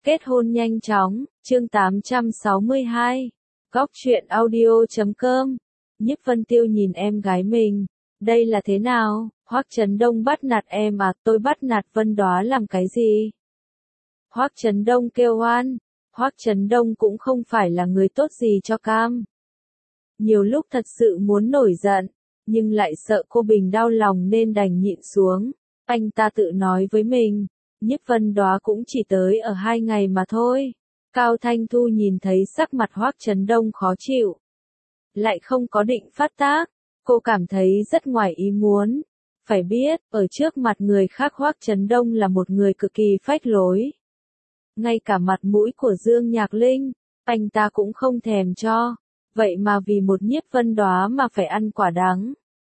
Kết hôn nhanh chóng, chương 862. Góc truyện audio.com. Nhiếp Vân Tiêu nhìn em gái mình. Đây là thế nào? Hoắc Chấn Đông bắt nạt em à? Tôi bắt nạt Vân Đóa làm cái gì? Hoắc Chấn Đông kêu oan. Hoắc Chấn Đông cũng không phải là người tốt gì cho cam. Nhiều lúc thật sự muốn nổi giận, nhưng lại sợ cô Bình đau lòng nên đành nhịn xuống. Anh ta tự nói với mình, Nhiếp Vân Đóa cũng chỉ tới ở 2 ngày mà thôi. Cao Thanh Thu nhìn thấy sắc mặt Hoắc Chấn Đông khó chịu, lại không có định phát tác, cô cảm thấy rất ngoài ý muốn. Phải biết, ở trước mặt người khác Hoắc Chấn Đông là một người cực kỳ phách lối. Ngay cả mặt mũi của Dương Nhạc Linh, anh ta cũng không thèm cho. Vậy mà vì một Nhiếp Vân Đóa mà phải ăn quả đắng.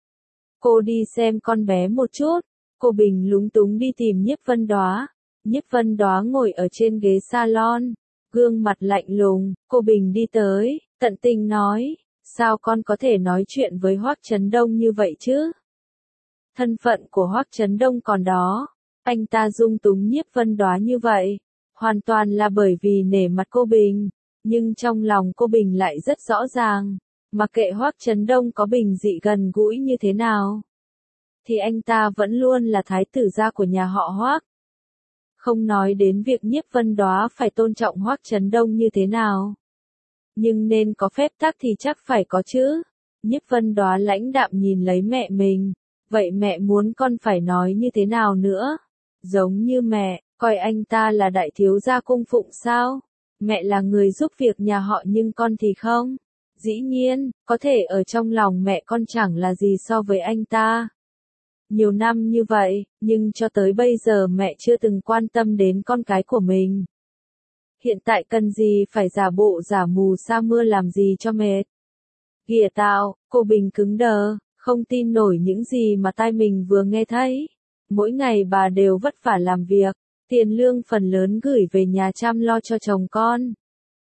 Cô đi xem con bé một chút. Cô Bình lúng túng đi tìm Nhiếp Vân Đóa. Nhiếp Vân Đóa ngồi ở trên ghế salon, gương mặt lạnh lùng. Cô Bình đi tới, tận tình nói, sao con có thể nói chuyện với Hoắc Chấn Đông như vậy chứ? Thân phận của Hoắc Chấn Đông còn đó, anh ta dung túng Nhiếp Vân Đóa như vậy, hoàn toàn là bởi vì nể mặt cô Bình. Nhưng trong lòng cô Bình lại rất rõ ràng, mặc kệ Hoắc Chấn Đông có bình dị gần gũi như thế nào, thì anh ta vẫn luôn là thái tử gia của nhà họ Hoắc. Không nói đến việc Nhiếp Vân Đóa phải tôn trọng Hoắc Chấn Đông như thế nào, nhưng nên có phép tắc thì chắc phải có chứ. Nhiếp Vân Đóa lãnh đạm nhìn lấy mẹ mình, vậy mẹ muốn con phải nói như thế nào nữa? Giống như mẹ, coi anh ta là đại thiếu gia cung phụng sao? Mẹ là người giúp việc nhà họ nhưng con thì không. Dĩ nhiên, có thể ở trong lòng mẹ con chẳng là gì so với anh ta. Nhiều năm như vậy, nhưng cho tới bây giờ mẹ chưa từng quan tâm đến con cái của mình. Hiện tại cần gì phải giả bộ giả mù sa mưa làm gì cho mệt. Ghìa tạo, cô Bình cứng đờ, không tin nổi những gì mà tai mình vừa nghe thấy. Mỗi ngày bà đều vất vả làm việc, tiền lương phần lớn gửi về nhà chăm lo cho chồng con.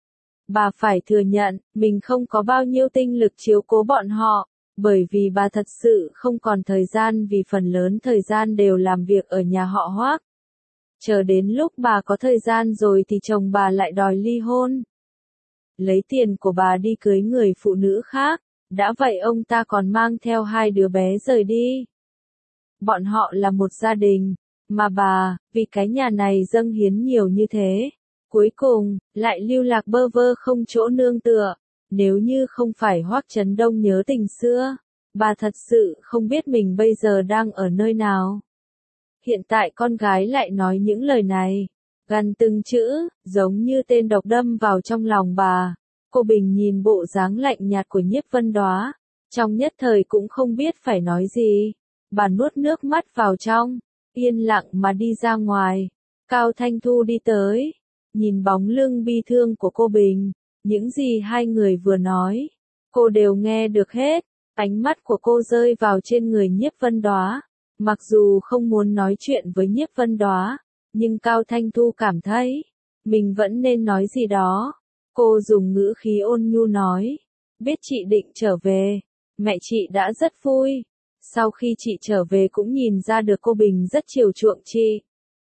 Bà phải thừa nhận, mình không có bao nhiêu tinh lực chiếu cố bọn họ, bởi vì bà thật sự không còn thời gian vì phần lớn thời gian đều làm việc ở nhà họ Hoắc. Chờ đến lúc bà có thời gian rồi thì chồng bà lại đòi ly hôn. Lấy tiền của bà đi cưới người phụ nữ khác, đã vậy ông ta còn mang theo 2 đứa bé rời đi. Bọn họ là một gia đình, mà bà, vì cái nhà này dâng hiến nhiều như thế, cuối cùng, lại lưu lạc bơ vơ không chỗ nương tựa. Nếu như không phải Hoắc Chấn Đông nhớ tình xưa, bà thật sự không biết mình bây giờ đang ở nơi nào. Hiện tại con gái lại nói những lời này, gần từng chữ, giống như tên độc đâm vào trong lòng bà. Cô Bình nhìn bộ dáng lạnh nhạt của Nhiếp Vân Đóa, trong nhất thời cũng không biết phải nói gì. Bà nuốt nước mắt vào trong, yên lặng mà đi ra ngoài. Cao Thanh Thu đi tới, nhìn bóng lưng bi thương của cô Bình, những gì hai người vừa nói, cô đều nghe được hết. Ánh mắt của cô rơi vào trên người Nhiếp Vân Đóa. Mặc dù không muốn nói chuyện với Nhiếp Vân Đóa, nhưng Cao Thanh Thu cảm thấy, mình vẫn nên nói gì đó. Cô dùng ngữ khí ôn nhu nói, biết chị định trở về, mẹ chị đã rất vui. Sau khi chị trở về cũng nhìn ra được cô Bình rất chiều chuộng chị.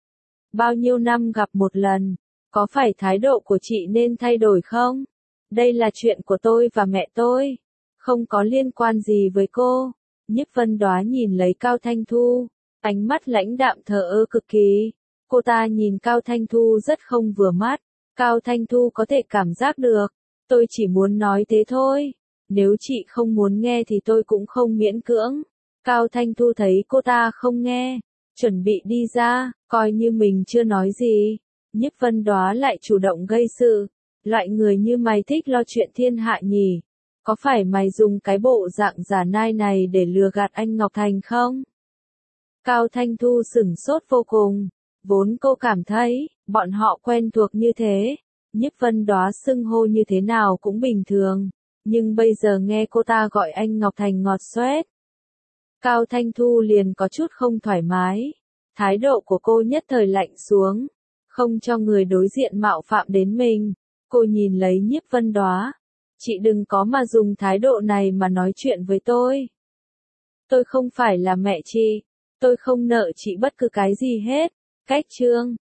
Bao nhiêu năm gặp một lần, có phải thái độ của chị nên thay đổi không? Đây là chuyện của tôi và mẹ tôi, không có liên quan gì với cô. Nhiếp Vân Đóa nhìn lấy Cao Thanh Thu, ánh mắt lãnh đạm thờ ơ cực kỳ. Cô ta nhìn Cao Thanh Thu rất không vừa mắt. Cao Thanh Thu có thể cảm giác được, tôi chỉ muốn nói thế thôi. Nếu chị không muốn nghe thì tôi cũng không miễn cưỡng. Cao Thanh Thu thấy cô ta không nghe, chuẩn bị đi ra, coi như mình chưa nói gì. Nhiếp Vân Đóa lại chủ động gây sự. Loại người như mày thích lo chuyện thiên hạ nhỉ? Có phải mày dùng cái bộ dạng giả nai này để lừa gạt anh Ngọc Thành không? Cao Thanh Thu sửng sốt vô cùng. Vốn cô cảm thấy, bọn họ quen thuộc như thế. Nhiếp Vân Đóa xưng hô như thế nào cũng bình thường. Nhưng bây giờ nghe cô ta gọi anh Ngọc Thành ngọt xoét. Cao Thanh Thu liền có chút không thoải mái. Thái độ của cô nhất thời lạnh xuống. Không cho người đối diện mạo phạm đến mình. Cô nhìn lấy Nhiếp Vân Đóa. Chị đừng có mà dùng thái độ này mà nói chuyện với tôi. Tôi không phải là mẹ chị. Tôi không nợ chị bất cứ cái gì hết. Cách chương.